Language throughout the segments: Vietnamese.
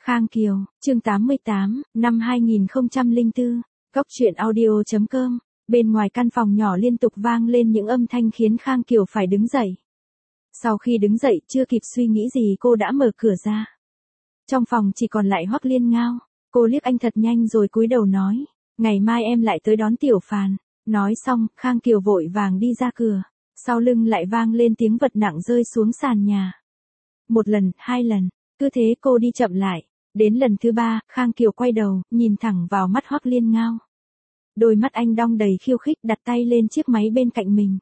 Khang Kiều, chương 88, năm 2004, Cốc truyện audio.com, bên ngoài căn phòng nhỏ liên tục vang lên những âm thanh khiến Khang Kiều phải đứng dậy. Sau khi đứng dậy chưa kịp suy nghĩ gì cô đã mở cửa ra. Trong phòng chỉ còn lại Hoắc Liên Ngao, cô liếc anh thật nhanh rồi cúi đầu nói, ngày mai em lại tới đón Tiểu Phàn. Nói xong, Khang Kiều vội vàng đi ra cửa, sau lưng lại vang lên tiếng vật nặng rơi xuống sàn nhà. Một lần, hai lần, cứ thế cô đi chậm lại. Đến lần thứ ba, Khang Kiều quay đầu, nhìn thẳng vào mắt Hoắc Liên Ngao. Đôi mắt anh đong đầy khiêu khích đặt tay lên chiếc máy bên cạnh mình.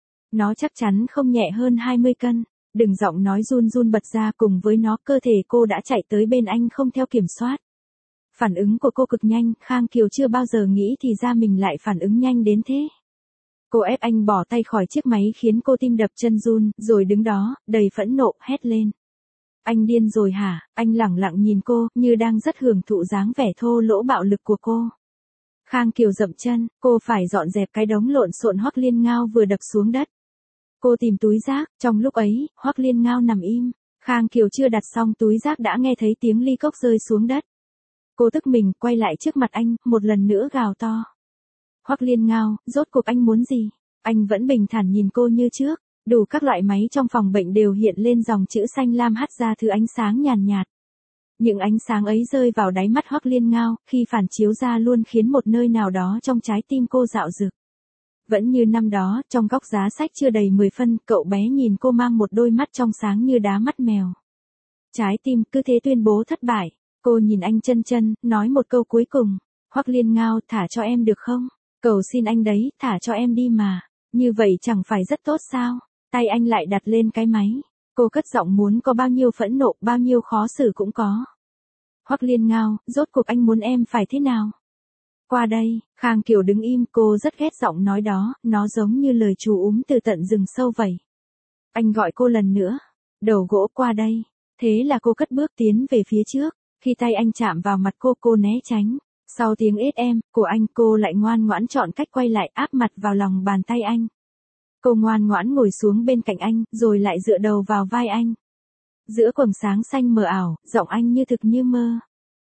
Nó chắc chắn không nhẹ hơn 20 cân, đừng giọng nói run run bật ra cùng với nó cơ thể cô đã chạy tới bên anh không theo kiểm soát. Phản ứng của cô cực nhanh, Khang Kiều chưa bao giờ nghĩ thì ra mình lại phản ứng nhanh đến thế. Cô ép anh bỏ tay khỏi chiếc máy khiến cô tim đập chân run, rồi đứng đó, đầy phẫn nộ, hét lên. Anh điên rồi hả? Anh lẳng lặng nhìn cô, như đang rất hưởng thụ dáng vẻ thô lỗ bạo lực của cô. Khang Kiều dậm chân, cô phải dọn dẹp cái đống lộn xộn Hoắc Liên Ngao vừa đập xuống đất. Cô tìm túi rác, trong lúc ấy, Hoắc Liên Ngao nằm im. Khang Kiều chưa đặt xong túi rác đã nghe thấy tiếng ly cốc rơi xuống đất. Cô tức mình, quay lại trước mặt anh, một lần nữa gào to. Hoắc Liên Ngao, rốt cuộc anh muốn gì? Anh vẫn bình thản nhìn cô như trước. Đủ các loại máy trong phòng bệnh đều hiện lên dòng chữ xanh lam hắt ra thứ ánh sáng nhàn nhạt. Những ánh sáng ấy rơi vào đáy mắt Hoắc Liên Ngao, khi phản chiếu ra luôn khiến một nơi nào đó trong trái tim cô dạo dực. Vẫn như năm đó, trong góc giá sách chưa đầy 10 phân, cậu bé nhìn cô mang một đôi mắt trong sáng như đá mắt mèo. Trái tim cứ thế tuyên bố thất bại. Cô nhìn anh chân chân, nói một câu cuối cùng. Hoắc Liên Ngao, thả cho em được không? Cầu xin anh đấy, thả cho em đi mà. Như vậy chẳng phải rất tốt sao? Tay anh lại đặt lên cái máy. Cô cất giọng muốn có bao nhiêu phẫn nộ, bao nhiêu khó xử cũng có. Hoắc Liên Ngao, rốt cuộc anh muốn em phải thế nào? Qua đây, Khang Kiều đứng im, cô rất ghét giọng nói đó, nó giống như lời chú từ tận rừng sâu vậy. Anh gọi cô lần nữa. Đầu gỗ qua đây. Thế là cô cất bước tiến về phía trước. Khi tay anh chạm vào mặt cô né tránh. Sau tiếng ết em của anh, cô lại ngoan ngoãn chọn cách quay lại áp mặt vào lòng bàn tay anh. Cô ngoan ngoãn ngồi xuống bên cạnh anh, rồi lại dựa đầu vào vai anh. Giữa quầng sáng xanh mờ ảo, giọng anh như thực như mơ.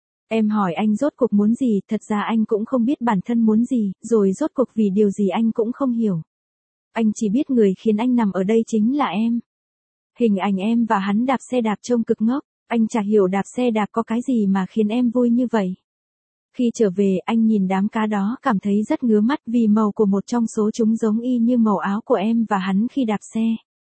Em hỏi anh rốt cuộc muốn gì, thật ra anh cũng không biết bản thân muốn gì, rồi rốt cuộc vì điều gì anh cũng không hiểu. Anh chỉ biết người khiến anh nằm ở đây chính là em. Hình ảnh em và hắn đạp xe đạp trông cực ngốc, anh chả hiểu đạp xe đạp có cái gì mà khiến em vui như vậy. Khi trở về, anh nhìn đám cá đó cảm thấy rất ngứa mắt vì màu của một trong số chúng giống y như màu áo của em và hắn khi đạp xe.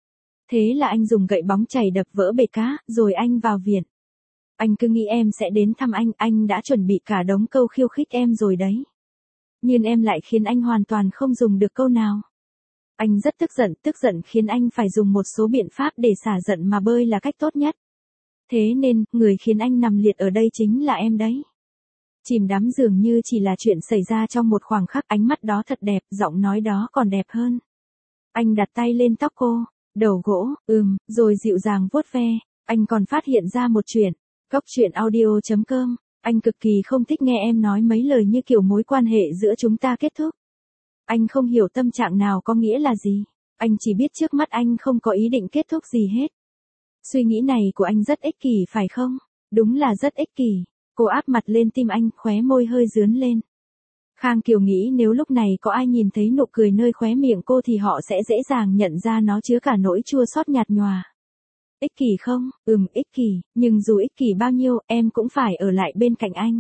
Thế là anh dùng gậy bóng chày đập vỡ bể cá, rồi anh vào viện. Anh cứ nghĩ em sẽ đến thăm anh đã chuẩn bị cả đống câu khiêu khích em rồi đấy. Nhưng em lại khiến anh hoàn toàn không dùng được câu nào. Anh rất tức giận khiến anh phải dùng một số biện pháp để xả giận mà bơi là cách tốt nhất. Thế nên, người khiến anh nằm liệt ở đây chính là em đấy. Chìm đắm dường như chỉ là chuyện xảy ra trong một khoảng khắc, ánh mắt đó thật đẹp, giọng nói đó còn đẹp hơn. Anh đặt tay lên tóc cô, đầu gỗ, rồi dịu dàng vuốt ve. Anh còn phát hiện ra một chuyện. Cốc truyện audio.com, anh cực kỳ không thích nghe em nói mấy lời như kiểu mối quan hệ giữa chúng ta kết thúc. Anh không hiểu tâm trạng nào có nghĩa là gì. Anh chỉ biết trước mắt anh không có ý định kết thúc gì hết. Suy nghĩ này của anh rất ích kỷ phải không? Đúng là rất ích kỷ. Cô áp mặt lên tim anh, khóe môi hơi rướn lên. Khang Kiều nghĩ nếu lúc này có ai nhìn thấy nụ cười nơi khóe miệng cô thì họ sẽ dễ dàng nhận ra nó chứa cả nỗi chua xót nhạt nhòa. Ích kỷ không? Ích kỷ, nhưng dù ích kỷ bao nhiêu, em cũng phải ở lại bên cạnh anh.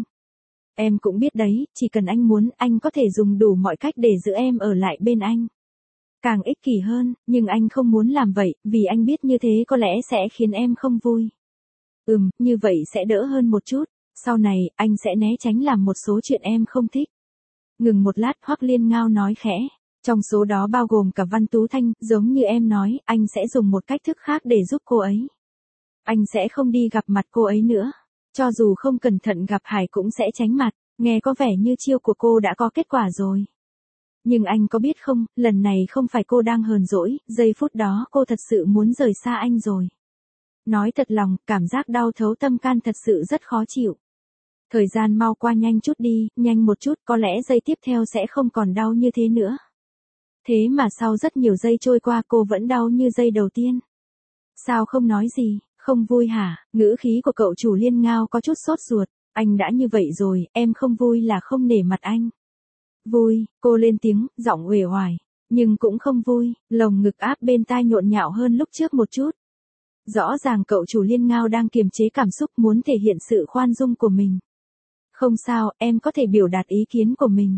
Em cũng biết đấy, chỉ cần anh muốn, anh có thể dùng đủ mọi cách để giữ em ở lại bên anh. Càng ích kỷ hơn, nhưng anh không muốn làm vậy, vì anh biết như thế có lẽ sẽ khiến em không vui. Như vậy sẽ đỡ hơn một chút. Sau này, anh sẽ né tránh làm một số chuyện em không thích. Ngừng một lát, Hoắc Liên Ngao nói khẽ. Trong số đó bao gồm cả Văn Tú Thanh, giống như em nói, anh sẽ dùng một cách thức khác để giúp cô ấy. Anh sẽ không đi gặp mặt cô ấy nữa. Cho dù không cẩn thận gặp Hải cũng sẽ tránh mặt. Nghe có vẻ như chiêu của cô đã có kết quả rồi. Nhưng anh có biết không, lần này không phải cô đang hờn dỗi, giây phút đó cô thật sự muốn rời xa anh rồi. Nói thật lòng, cảm giác đau thấu tâm can thật sự rất khó chịu. Thời gian mau qua nhanh chút đi, nhanh một chút, có lẽ giây tiếp theo sẽ không còn đau như thế nữa. Thế mà sau rất nhiều giây trôi qua cô vẫn đau như giây đầu tiên. Sao không nói gì, Không vui hả? Ngữ khí của cậu chủ Liên Ngao có chút sốt ruột. Anh đã như vậy rồi, em không vui là không nể mặt anh. Vui, cô lên tiếng, giọng uể oải. Nhưng cũng không vui, lồng ngực áp bên tai nhộn nhạo hơn lúc trước một chút. Rõ ràng cậu chủ Liên Ngao đang kiềm chế cảm xúc muốn thể hiện sự khoan dung của mình. Không sao, em có thể biểu đạt ý kiến của mình.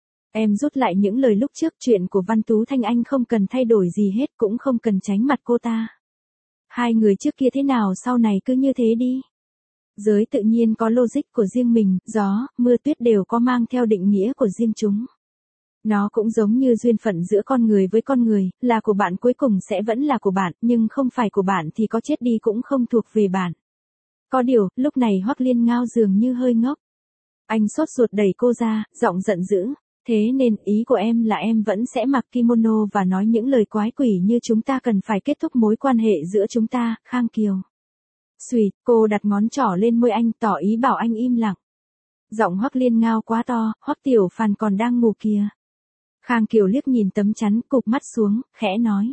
Em rút lại những lời lúc trước, chuyện của Văn Tú Thanh anh không cần thay đổi gì hết, cũng không cần tránh mặt cô ta. Hai người trước kia thế nào sau này cứ như thế đi. Giới tự nhiên có logic của riêng mình, gió, mưa tuyết đều có mang theo định nghĩa của riêng chúng. Nó cũng giống như duyên phận giữa con người với con người, là của bạn cuối cùng sẽ vẫn là của bạn, nhưng không phải của bạn thì có chết đi cũng không thuộc về bạn. Có điều, lúc này Hoắc Liên Ngao dường như hơi ngốc. Anh sốt ruột đẩy cô ra, giọng giận dữ. Thế nên ý của em là em vẫn sẽ mặc kimono và nói những lời quái quỷ như chúng ta cần phải kết thúc mối quan hệ giữa chúng ta, Khang Kiều. Xùi, cô đặt ngón trỏ lên môi anh tỏ ý bảo anh im lặng. Giọng Hoắc Liên Ngao quá to, Hoắc Tiểu Phàn còn đang ngủ kìa. Khang Kiều liếc nhìn tấm chắn, cụp mắt xuống, khẽ nói.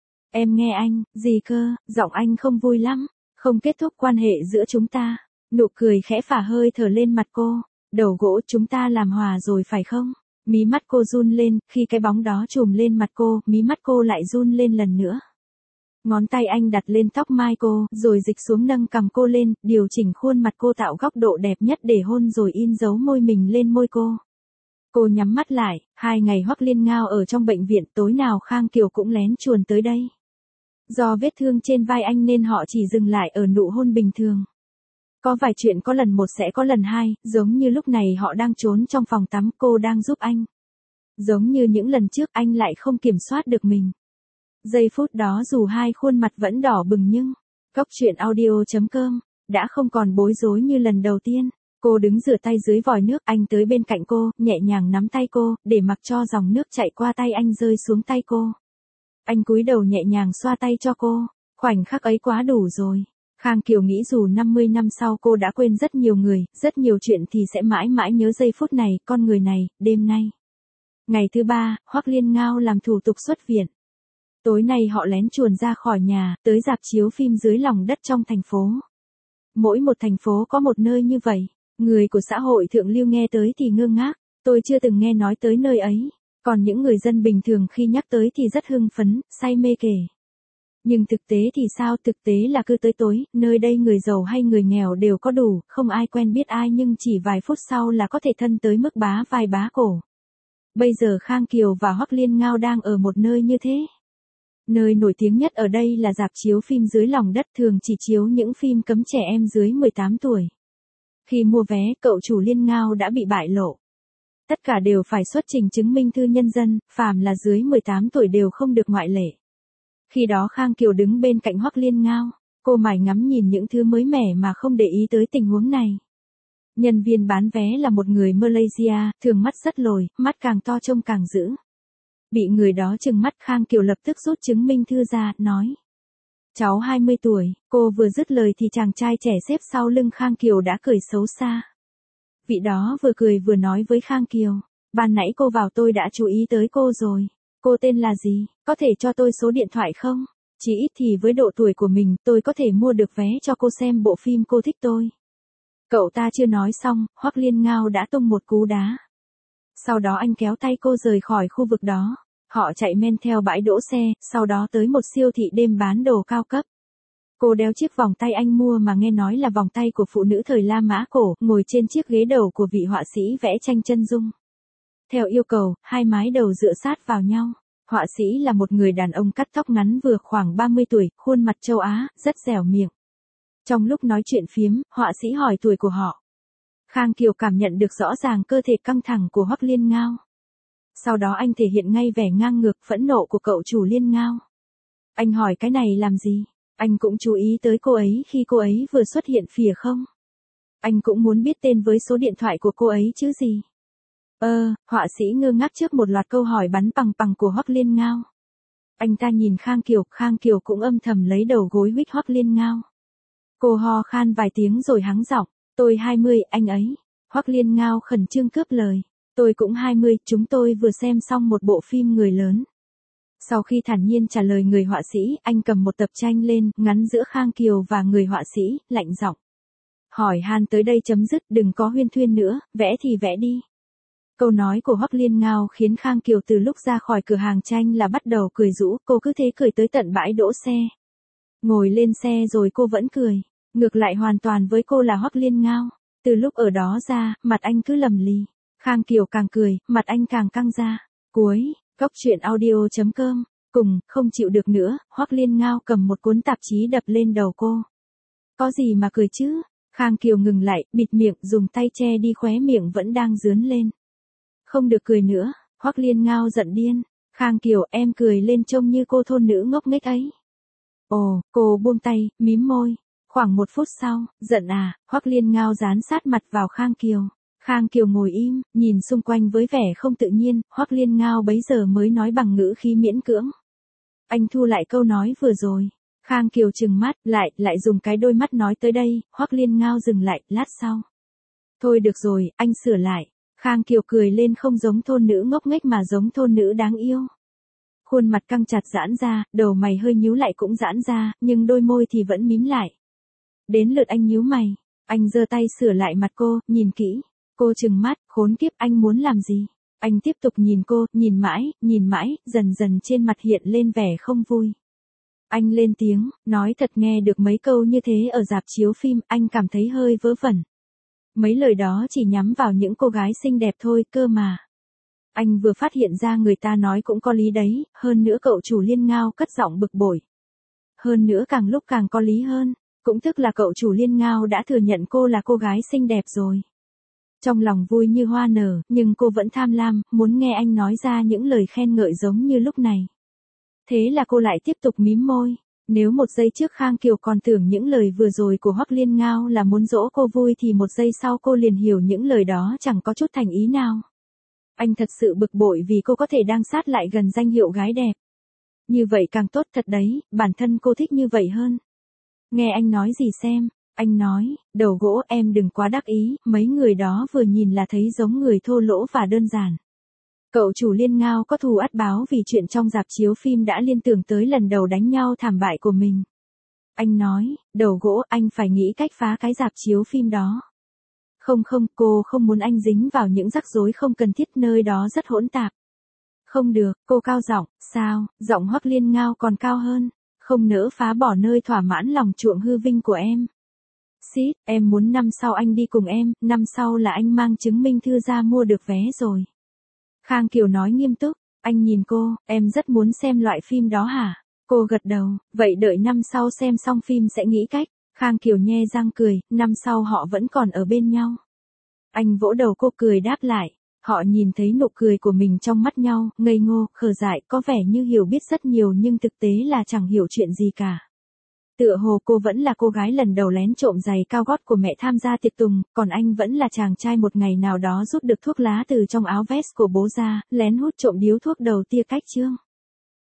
Em nghe anh, gì cơ, giọng anh không vui lắm, không kết thúc quan hệ giữa chúng ta. Nụ cười khẽ phả hơi thở lên mặt cô, đầu gỗ chúng ta làm hòa rồi phải không? Mí mắt cô run lên, khi cái bóng đó trùm lên mặt cô, mí mắt cô lại run lên lần nữa. Ngón tay anh đặt lên tóc mai cô, rồi dịch xuống nâng cằm cô lên, điều chỉnh khuôn mặt cô tạo góc độ đẹp nhất để hôn rồi in dấu môi mình lên môi cô. Cô nhắm mắt lại, 2 ngày Hoắc Liên Ngao ở trong bệnh viện, tối nào Khang Kiều cũng lén chuồn tới đây. Do vết thương trên vai anh nên họ chỉ dừng lại ở nụ hôn bình thường. Có vài chuyện có lần 1 sẽ có lần 2, giống như lúc này họ đang trốn trong phòng tắm, cô đang giúp anh. Giống như những lần trước anh lại không kiểm soát được mình. Giây phút đó dù hai khuôn mặt vẫn đỏ bừng nhưng, Cóc truyện audio.com, đã không còn bối rối như lần đầu tiên. Cô đứng rửa tay dưới vòi nước, anh tới bên cạnh cô, nhẹ nhàng nắm tay cô, để mặc cho dòng nước chạy qua tay anh rơi xuống tay cô. Anh cúi đầu nhẹ nhàng xoa tay cho cô, khoảnh khắc ấy quá đủ rồi. Khang Kiều nghĩ dù 50 năm sau cô đã quên rất nhiều người, rất nhiều chuyện thì sẽ mãi mãi nhớ giây phút này, con người này, đêm nay. Ngày thứ 3, Hoắc Liên Ngao làm thủ tục xuất viện. Tối nay họ lén chuồn ra khỏi nhà, tới rạp chiếu phim dưới lòng đất trong thành phố. Mỗi một thành phố có một nơi như vậy. Người của xã hội thượng lưu nghe tới thì ngơ ngác, tôi chưa từng nghe nói tới nơi ấy. Còn những người dân bình thường khi nhắc tới thì rất hưng phấn, say mê kể. Nhưng thực tế thì sao? Thực tế là cứ tới tối, nơi đây người giàu hay người nghèo đều có đủ, không ai quen biết ai nhưng chỉ vài phút sau là có thể thân tới mức bá vai bá cổ. Bây giờ Khang Kiều và Hoắc Liên Ngao đang ở một nơi như thế. Nơi nổi tiếng nhất ở đây là rạp chiếu phim dưới lòng đất, thường chỉ chiếu những phim cấm trẻ em dưới 18 tuổi. Khi mua vé, cậu chủ Liên Ngao đã bị bại lộ. Tất cả đều phải xuất trình chứng minh thư nhân dân, phàm là dưới 18 tuổi đều không được ngoại lệ. Khi đó Khang Kiều đứng bên cạnh Hoắc Liên Ngao, cô mải ngắm nhìn những thứ mới mẻ mà không để ý tới tình huống này. Nhân viên bán vé là một người Malaysia, thường mắt rất lồi, mắt càng to trông càng dữ. Bị người đó trừng mắt, Khang Kiều lập tức rút chứng minh thư ra, nói. Cháu 20 tuổi, cô vừa dứt lời thì chàng trai trẻ xếp sau lưng Khang Kiều đã cười xấu xa. Vị đó vừa cười vừa nói với Khang Kiều, ban nãy cô vào tôi đã chú ý tới cô rồi. Cô tên là gì, có thể cho tôi số điện thoại không? Chỉ ít thì với độ tuổi của mình tôi có thể mua được vé cho cô xem bộ phim cô thích tôi. Cậu ta chưa nói xong, Hoắc Liên Ngao đã tung một cú đá. Sau đó anh kéo tay cô rời khỏi khu vực đó. Họ chạy men theo bãi đỗ xe, sau đó tới một siêu thị đêm bán đồ cao cấp. Cô đeo chiếc vòng tay anh mua mà nghe nói là vòng tay của phụ nữ thời La Mã cổ, ngồi trên chiếc ghế đầu của vị họa sĩ vẽ tranh chân dung. Theo yêu cầu, hai mái đầu dựa sát vào nhau. Họa sĩ là một người đàn ông cắt tóc ngắn vừa khoảng 30 tuổi, khuôn mặt châu Á, rất dẻo miệng. Trong lúc nói chuyện phiếm, họa sĩ hỏi tuổi của họ. Khang Kiều cảm nhận được rõ ràng cơ thể căng thẳng của Hoắc Liên Ngao. Sau đó anh thể hiện ngay vẻ ngang ngược, phẫn nộ của cậu chủ Liên Ngao. Anh hỏi cái này làm gì? Anh cũng chú ý tới cô ấy khi cô ấy vừa xuất hiện phìa không? Anh cũng muốn biết tên với số điện thoại của cô ấy chứ gì? Họa sĩ ngơ ngác trước một loạt câu hỏi bắn bằng bằng của Hoắc Liên Ngao. Anh ta nhìn Khang Kiều cũng âm thầm lấy đầu gối huých Hoắc Liên Ngao. Cô ho khan vài tiếng rồi hắng giọng, tôi 20, anh ấy. Hoắc Liên Ngao khẩn trương cướp lời, tôi cũng 20, chúng tôi vừa xem xong một bộ phim người lớn. Sau khi thản nhiên trả lời người họa sĩ, anh cầm một tập tranh lên, ngắn giữa Khang Kiều và người họa sĩ, lạnh giọng. Hỏi han tới đây chấm dứt, đừng có huyên thuyên nữa, vẽ thì vẽ đi. Câu nói của Hoắc Liên Ngao khiến Khang Kiều từ lúc ra khỏi cửa hàng tranh là bắt đầu cười rũ, cô cứ thế cười tới tận bãi đỗ xe. Ngồi lên xe rồi cô vẫn cười. Ngược lại hoàn toàn với cô là Hoắc Liên Ngao. Từ lúc ở đó ra, mặt anh cứ lầm lì. Khang Kiều càng cười, mặt anh càng căng ra. Cuối, Cốc truyện audio.com. Cùng, không chịu được nữa, Hoắc Liên Ngao cầm một cuốn tạp chí đập lên đầu cô. Có gì mà cười chứ? Khang Kiều ngừng lại, bịt miệng, dùng tay che đi khóe miệng vẫn đang dướn lên. Không được cười nữa, Hoắc Liên Ngao giận điên. Khang Kiều, em cười lên trông như cô thôn nữ ngốc nghếch ấy. Ồ, cô buông tay, mím môi. Khoảng 1 phút sau, giận à, Hoắc Liên Ngao dán sát mặt vào Khang Kiều. Khang Kiều ngồi im, nhìn xung quanh với vẻ không tự nhiên, Hoắc Liên Ngao bấy giờ mới nói bằng ngữ khí miễn cưỡng. Anh thu lại câu nói vừa rồi. Khang Kiều trừng mắt, lại dùng cái đôi mắt nói tới đây, Hoắc Liên Ngao dừng lại, lát sau. Thôi được rồi, anh sửa lại. Khang Kiều cười lên không giống thôn nữ ngốc nghếch mà giống thôn nữ đáng yêu. Khuôn mặt căng chặt giãn ra, đầu mày hơi nhíu lại cũng giãn ra, nhưng đôi môi thì vẫn mím lại. Đến lượt anh nhíu mày, anh giơ tay sửa lại mặt cô, nhìn kỹ. Cô trừng mắt, khốn kiếp, anh muốn làm gì? Anh tiếp tục nhìn cô, nhìn mãi, dần dần trên mặt hiện lên vẻ không vui. Anh lên tiếng, nói thật nghe được mấy câu như thế ở rạp chiếu phim, anh cảm thấy hơi vớ vẩn. Mấy lời đó chỉ nhắm vào những cô gái xinh đẹp thôi cơ mà. Anh vừa phát hiện ra người ta nói cũng có lý đấy, hơn nữa cậu chủ Liên Ngao cất giọng bực bội. Hơn nữa càng lúc càng có lý hơn, cũng tức là cậu chủ Liên Ngao đã thừa nhận cô là cô gái xinh đẹp rồi. Trong lòng vui như hoa nở, nhưng cô vẫn tham lam, muốn nghe anh nói ra những lời khen ngợi giống như lúc này. Thế là cô lại tiếp tục mím môi. Nếu 1 giây trước Khang Kiều còn tưởng những lời vừa rồi của Hoắc Liên Ngao là muốn dỗ cô vui thì 1 giây sau cô liền hiểu những lời đó chẳng có chút thành ý nào. Anh thật sự bực bội vì cô có thể đang sát lại gần danh hiệu gái đẹp. Như vậy càng tốt thật đấy, bản thân cô thích như vậy hơn. Nghe anh nói gì xem. Anh nói, đầu gỗ em đừng quá đắc ý, mấy người đó vừa nhìn là thấy giống người thô lỗ và đơn giản. Cậu chủ Liên Ngao có thù ắt báo vì chuyện trong rạp chiếu phim đã liên tưởng tới lần đầu đánh nhau thảm bại của mình. Anh nói, đầu gỗ anh phải nghĩ cách phá cái rạp chiếu phim đó. Không, cô không muốn anh dính vào những rắc rối không cần thiết, nơi đó rất hỗn tạp. Không được, cô cao giọng, sao, giọng Hoắc Liên Ngao còn cao hơn, không nỡ phá bỏ nơi thỏa mãn lòng chuộng hư vinh của em. Xít, em muốn năm sau anh đi cùng em, năm sau là anh mang chứng minh thư ra mua được vé rồi. Khang Kiều nói nghiêm túc, anh nhìn cô, em rất muốn xem loại phim đó hả? Cô gật đầu, vậy đợi năm sau xem xong phim sẽ nghĩ cách. Khang Kiều nhe răng cười, năm sau họ vẫn còn ở bên nhau. Anh vỗ đầu cô cười đáp lại, họ nhìn thấy nụ cười của mình trong mắt nhau, ngây ngô, khờ dại, có vẻ như hiểu biết rất nhiều nhưng thực tế là chẳng hiểu chuyện gì cả. Tựa hồ cô vẫn là cô gái lần đầu lén trộm giày cao gót của mẹ tham gia tiệc tùng, còn anh vẫn là chàng trai một ngày nào đó rút được thuốc lá từ trong áo vest của bố ra, lén hút trộm điếu thuốc đầu tia cách chương.